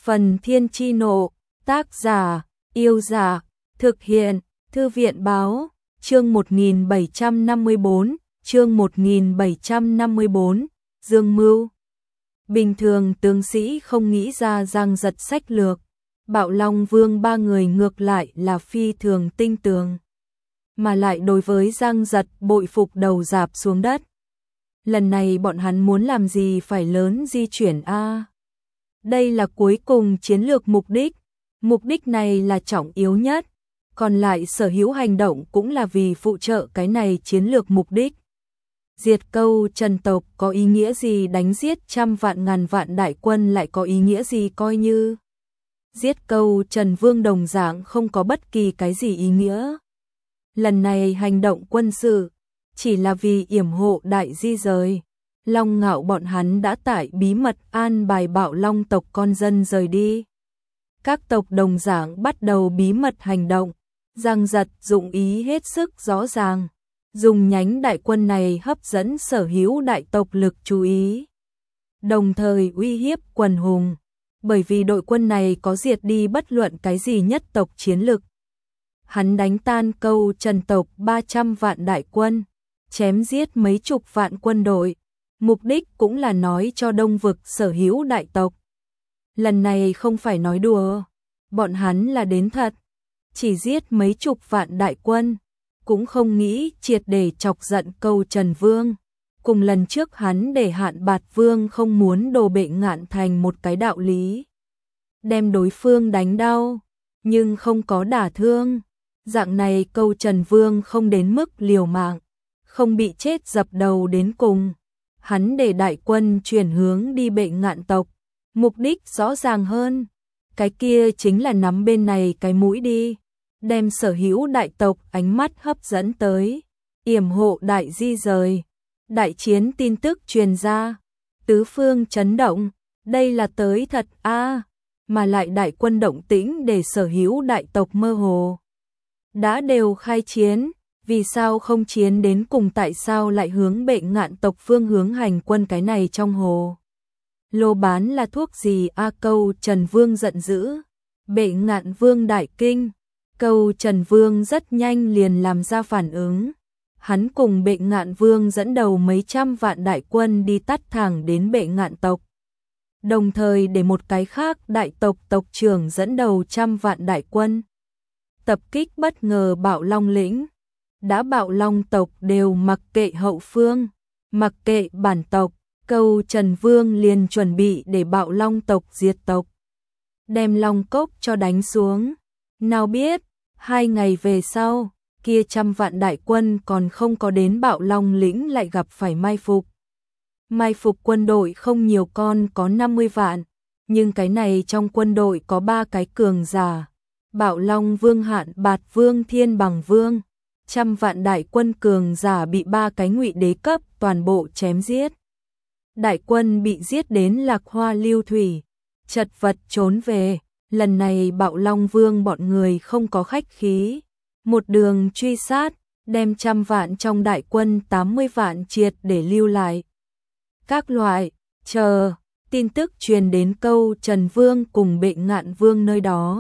Phần Thiên Chi Nộ, tác giả, Yêu Giả, thực hiện, Thư viện Báo, chương 1754, Dương Mưu. Bình thường tướng sĩ không nghĩ ra Giang Giật sách lược, Bạo Long Vương ba người ngược lại là phi thường tinh tường, mà lại đối với Giang Giật bội phục đầu rạp xuống đất. Lần này bọn hắn muốn làm gì phải lớn di chuyển a? Đây là cuối cùng chiến lược mục đích này là trọng yếu nhất, còn lại sở hữu hành động cũng là vì phụ trợ cái này chiến lược mục đích. Diệt Câu Trần tộc có ý nghĩa gì, đánh giết trăm vạn ngàn vạn đại quân lại có ý nghĩa gì, coi như giết Câu Trần Vương đồng dạng không có bất kỳ cái gì ý nghĩa. Lần này hành động quân sự chỉ là vì yểm hộ đại di rời. Long Ngạo bọn hắn đã tại bí mật an bài Bạo Long tộc con dân rời đi. Các tộc đồng dạng bắt đầu bí mật hành động. Giang Giật dụng ý hết sức rõ ràng, dùng nhánh đại quân này hấp dẫn sở hữu đại tộc lực chú ý, đồng thời uy hiếp quần hùng, bởi vì đội quân này có diệt đi bất luận cái gì nhất tộc chiến lực. Hắn đánh tan Câu Trần tộc 300 vạn đại quân, chém giết mấy chục vạn quân đội, mục đích cũng là nói cho Đông vực sở hữu đại tộc. Lần này không phải nói đùa, bọn hắn là đến thật, chỉ giết mấy chục vạn đại quân, cũng không nghĩ triệt để chọc giận Câu Trần Vương. Cùng lần trước hắn để Hạn Bạt Vương không muốn đồ Bệ Ngạn thành một cái đạo lý, đem đối phương đánh đau, nhưng không có đả thương. Dạng này Câu Trần Vương không đến mức liều mạng, không bị chết dập đầu đến cùng. Hắn để đại quân chuyển hướng đi Bệ Ngạn tộc, mục đích rõ ràng hơn, cái kia chính là nắm bên này cái mũi đi, đem sở hữu đại tộc ánh mắt hấp dẫn tới, yểm hộ đại di rời. Đại chiến tin tức truyền ra, tứ phương chấn động, đây là tới thật a, mà lại đại quân động tĩnh để sở hữu đại tộc mơ hồ. Đã đều khai chiến, vì sao không chiến đến cùng, tại sao lại hướng Bệ Ngạn tộc phương hướng hành quân, cái này trong hồ lô bán là thuốc gì a? Câu Trần Vương giận dữ, Bệ Ngạn Vương đại kinh. Câu Trần Vương rất nhanh liền làm ra phản ứng, hắn cùng Bệ Ngạn Vương dẫn đầu mấy trăm vạn đại quân đi tắt thẳng đến Bệ Ngạn tộc, đồng thời để một cái khác đại tộc tộc trưởng dẫn đầu trăm vạn đại quân tập kích bất ngờ Bạo Long lĩnh. Đã Bạo Long tộc đều mặc kệ hậu phương, mặc kệ bản tộc, Câu Trần Vương liền chuẩn bị để Bạo Long tộc diệt tộc, đem Long Cốc cho đánh xuống. Nào biết, 2 ngày về sau, kia trăm vạn đại quân còn không có đến Bạo Long lĩnh lại gặp phải mai phục. Mai phục quân đội không nhiều, con có 50 vạn, nhưng cái này trong quân đội có 3 cái cường giả, Bạo Long Vương, Hạn Bạt Vương, Thiên Bằng Vương. Trăm vạn đại quân cường giả bị 3 cái ngụy đế cấp toàn bộ chém giết. Đại quân bị giết đến lạc hoa lưu thủy, chật vật trốn về. Lần này Bạo Long Vương bọn người không có khách khí, một đường truy sát, đem trăm vạn trong đại quân 80 vạn triệt để lưu lại. Các loại, chờ, tin tức truyền đến Câu Trần Vương cùng Bệ Ngạn Vương nơi đó.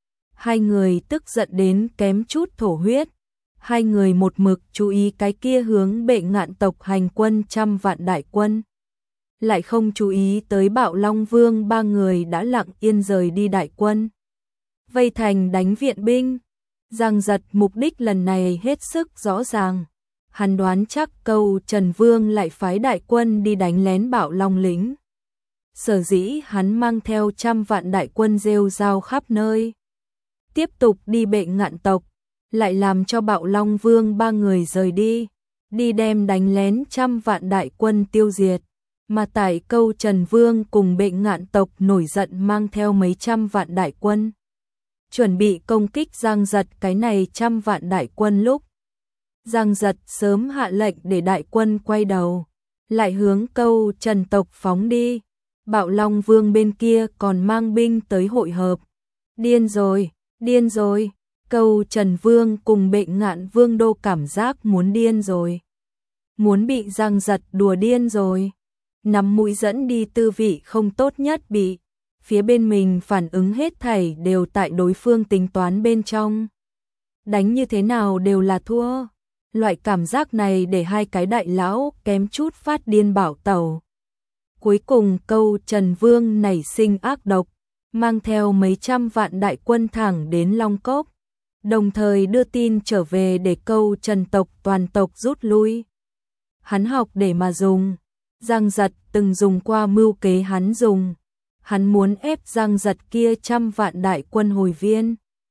Hai người tức giận đến kém chút thổ huyết. Hai người một mực chú ý cái kia hướng Bệ Ngạn tộc hành quân trăm vạn đại quân, lại không chú ý tới Bạo Long Vương ba người đã lặng yên rời đi đại quân, vây thành đánh viện binh. Giang Giật mục đích lần này hết sức rõ ràng, hắn đoán chắc Câu Trần Vương lại phái đại quân đi đánh lén Bạo Long lĩnh. Sở dĩ hắn mang theo trăm vạn đại quân rêu rao khắp nơi, tiếp tục đi Bệ Ngạn tộc, lại làm cho Bạo Long Vương ba người rời đi, đi đem đánh lén trăm vạn đại quân tiêu diệt. Mà tại Câu Trần Vương cùng Bệ Ngạn tộc nổi giận mang theo mấy trăm vạn đại quân, chuẩn bị công kích Giang Giật cái này trăm vạn đại quân lúc, Giang Giật sớm hạ lệnh để đại quân quay đầu, lại hướng Câu Trần tộc phóng đi. Bạo Long Vương bên kia còn mang binh tới hội hợp. Điên rồi, điên rồi. Câu Trần Vương cùng Bệ Ngạn Vương đô cảm giác muốn điên rồi, muốn bị Giang Giật đùa điên rồi. Nắm mũi dẫn đi tư vị không tốt nhất bị phía bên mình phản ứng hết thảy đều tại đối phương tính toán bên trong. Đánh như thế nào đều là thua. Loại cảm giác này để hai cái đại lão kém chút phát điên bảo tẩu. Cuối cùng câu Trần Vương nảy sinh ác độc, mang theo mấy trăm vạn đại quân thẳng đến Long Cốc, đồng thời đưa tin trở về để câu Trần tộc toàn tộc rút lui. Hắn học để mà dùng, Giang Giật từng dùng qua mưu kế hắn dùng. Hắn muốn ép Giang Giật kia trăm vạn đại quân hồi viên.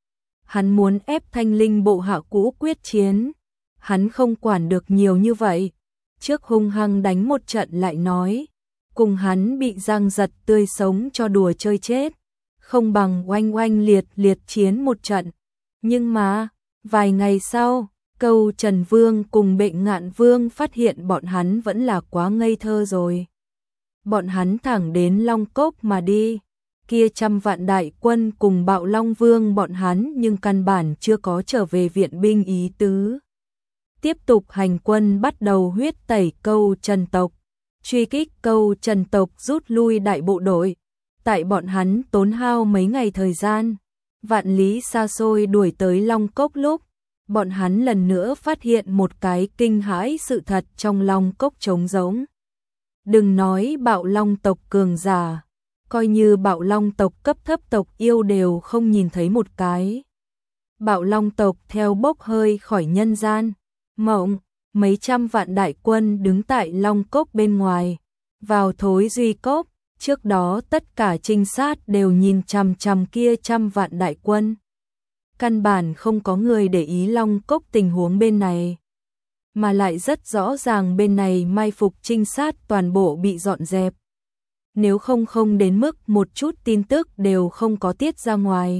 Hắn muốn ép Thanh Linh bộ hạ cũ quyết chiến. Hắn không quản được nhiều như vậy. Trước hung hăng đánh một trận lại nói, cùng hắn bị Giang Giật tươi sống cho đùa chơi chết, không bằng oanh oanh liệt liệt chiến một trận. Nhưng mà, vài ngày sau, câu Trần Vương cùng Bệ Ngạn Vương phát hiện bọn hắn vẫn là quá ngây thơ rồi. Bọn hắn thẳng đến Long Cốc mà đi, kia trăm vạn đại quân cùng Bạo Long Vương bọn hắn nhưng căn bản chưa có trở về viện binh ý tứ. Tiếp tục hành quân bắt đầu huyết tẩy câu Trần tộc, truy kích câu Trần tộc rút lui đại bộ đội. Tại bọn hắn tốn hao mấy ngày thời gian, vạn lý xa xôi đuổi tới Long Cốc lúc, bọn hắn lần nữa phát hiện một cái kinh hãi sự thật trong Long Cốc trống rỗng. Đừng nói Bạo Long tộc cường giả, coi như Bạo Long tộc cấp thấp tộc yêu đều không nhìn thấy một cái. Bạo Long tộc theo bốc hơi khỏi nhân gian, mộng, mấy trăm vạn đại quân đứng tại Long Cốc bên ngoài, vào thối duy cốc, trước đó tất cả trinh sát đều nhìn chằm chằm kia trăm vạn đại quân. Căn bản không có người để ý Long Cốc tình huống bên này, mà lại rất rõ ràng bên này mai phục trinh sát toàn bộ bị dọn dẹp. Nếu không đến mức một chút tin tức đều không có tiết ra ngoài.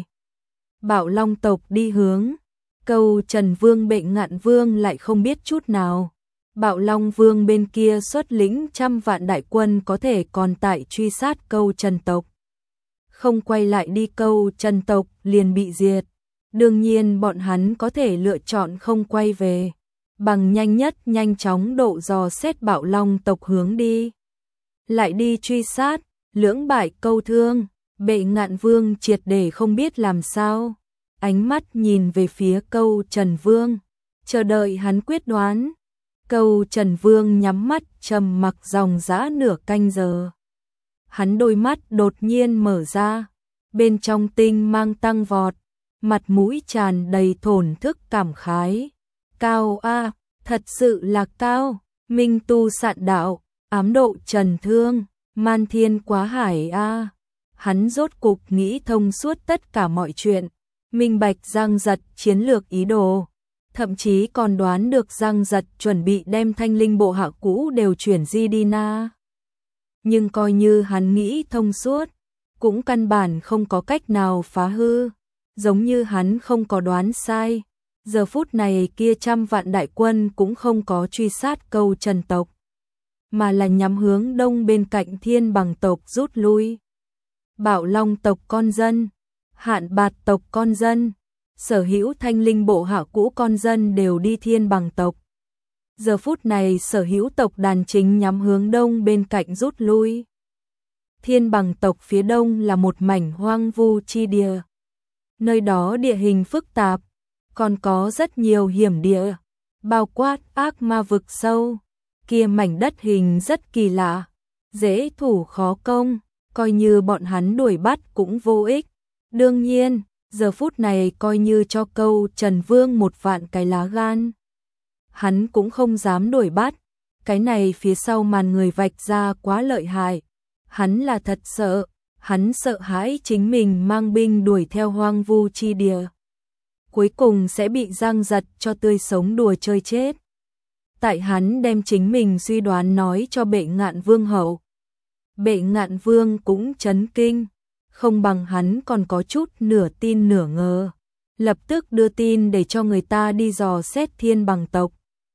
Bạo Long tộc đi hướng câu Trần Vương Bệ Ngạn Vương lại không biết chút nào. Bạo Long Vương bên kia xuất lĩnh trăm vạn đại quân có thể còn tại truy sát câu Trần tộc. Không quay lại đi câu Trần tộc liền bị diệt. Đương nhiên bọn hắn có thể lựa chọn không quay về, bằng nhanh nhất nhanh chóng độ dò xét Bạo Long tộc hướng đi. Lại đi truy sát, lưỡng bại câu thương, Bệ Ngạn Vương triệt để không biết làm sao. Ánh mắt nhìn về phía câu Trần Vương, chờ đợi hắn quyết đoán. Câu Trần Vương nhắm mắt trầm mặc dòng dã nửa canh giờ. Hắn đôi mắt đột nhiên mở ra, bên trong tinh mang tăng vọt, mặt mũi tràn đầy thổn thức cảm khái. Cao a, thật sự là cao, minh tu sạn đạo, ám độ trần thương, man thiên quá hải a. Hắn rốt cục nghĩ thông suốt tất cả mọi chuyện, minh bạch Giang Giật chiến lược ý đồ, thậm chí còn đoán được Giang Giật chuẩn bị đem Thanh Linh bộ hạ cũ đều chuyển di đi na. Nhưng coi như hắn nghĩ thông suốt, cũng căn bản không có cách nào phá hư, giống như hắn không có đoán sai. Giờ phút này kia trăm vạn đại quân cũng không có truy sát câu Trần tộc, mà là nhắm hướng đông bên cạnh Thiên Bằng tộc rút lui. Bạo Long tộc con dân, Hạn Bạt tộc con dân, sở hữu Thanh Linh bộ hạ cũ con dân đều đi Thiên Bằng tộc. Giờ phút này sở hữu tộc đàn chính nhắm hướng đông bên cạnh rút lui. Thiên Bằng tộc phía đông là một mảnh hoang vu chi địa. Nơi đó địa hình phức tạp, còn có rất nhiều hiểm địa, bao quát ác ma vực sâu. Kia mảnh đất hình rất kỳ lạ, dễ thủ khó công, coi như bọn hắn đuổi bắt cũng vô ích. Đương nhiên, giờ phút này coi như cho câu Trần Vương một vạn cái lá gan, hắn cũng không dám đuổi bắt. Cái này phía sau màn người vạch ra quá lợi hại, hắn là thật sợ, hắn sợ hãi chính mình mang binh đuổi theo hoang vu chi địa, cuối cùng sẽ bị Giang Giật cho tươi sống đùa chơi chết. Tại hắn đem chính mình suy đoán nói cho Bệ Ngạn Vương hậu. Bệ Ngạn Vương cũng chấn kinh, không bằng hắn còn có chút nửa tin nửa ngờ. Lập tức đưa tin để cho người ta đi dò xét Thiên Bằng tộc,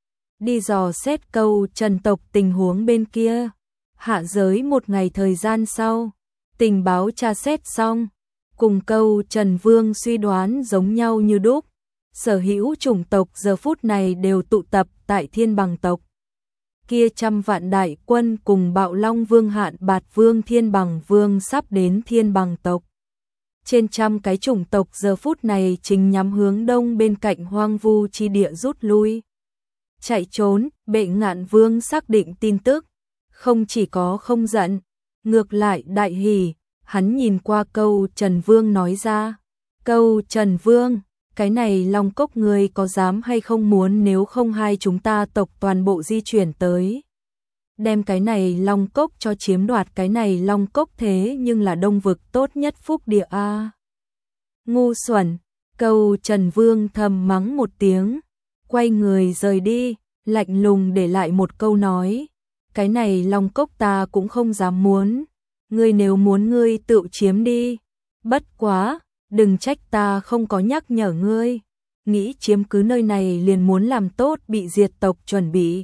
đi dò xét câu Trần tộc tình huống bên kia. Hạ giới một ngày thời gian sau, tình báo tra xét xong, cùng câu Trần Vương suy đoán giống nhau như đúc. Sở hữu chủng tộc giờ phút này đều tụ tập tại Thiên Bằng tộc. kia trăm vạn đại quân cùng Bạo Long Vương, Hạn Bạt Vương, Thiên Bằng Vương sắp đến Thiên Bằng tộc. Trên trăm cái chủng tộc giờ phút này chính nhắm hướng đông bên cạnh hoang vu chi địa rút lui. Chạy trốn, Bệ Ngạn Vương xác định tin tức, không chỉ có không giận, ngược lại đại hỉ, hắn nhìn qua Câu Trần Vương nói ra, Câu Trần Vương, cái này Long Cốc người có dám hay không muốn nếu không hai chúng ta tộc toàn bộ di chuyển tới. Đem cái này Long Cốc cho chiếm đoạt, cái này Long Cốc thế nhưng là đông vực tốt nhất phúc địa a. Ngu xuẩn, Câu Trần Vương thầm mắng một tiếng, quay người rời đi, lạnh lùng để lại một câu nói, cái này Long Cốc ta cũng không dám muốn, ngươi nếu muốn ngươi tự chiếm đi, bất quá, đừng trách ta không có nhắc nhở ngươi, nghĩ chiếm cứ nơi này liền muốn làm tốt bị diệt tộc chuẩn bị.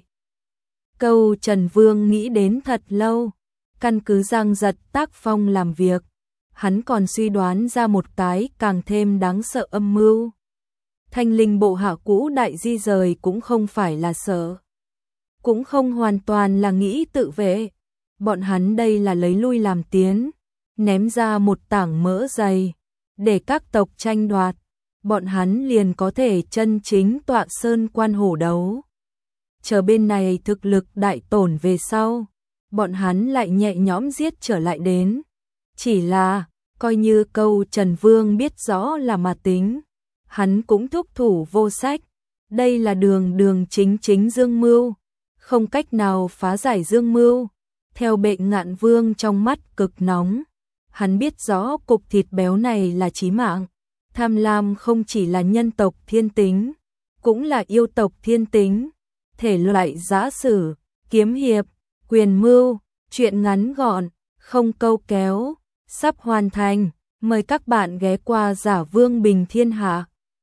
Câu Trần Vương nghĩ đến thật lâu, căn cứ Giang Giật tác phong làm việc, hắn còn suy đoán ra một cái càng thêm đáng sợ âm mưu. Thanh linh bộ hạ cũ đại di rời cũng không phải là sợ, cũng không hoàn toàn là nghĩ tự vệ, bọn hắn đây là lấy lui làm tiến, ném ra một tảng mỡ dày, để các tộc tranh đoạt, bọn hắn liền có thể chân chính tọa sơn quan hổ đấu. Chờ bên này thực lực đại tổn về sau, bọn hắn lại nhẹ nhõm giết trở lại đến. Chỉ là, coi như Câu Trần Vương biết rõ là mà tính, hắn cũng thúc thủ vô sách, đây là đường chính dương mưu, không cách nào phá giải dương mưu. Theo Bệ Ngạn Vương trong mắt cực nóng, hắn biết rõ cục thịt béo này là chí mạng, tham lam không chỉ là nhân tộc thiên tính, cũng là yêu tộc thiên tính, thể loại giã sử, kiếm hiệp, quyền mưu, truyện ngắn gọn, không câu kéo, sắp hoàn thành, mời các bạn ghé qua Giả Vương Bình Thiên Hạ.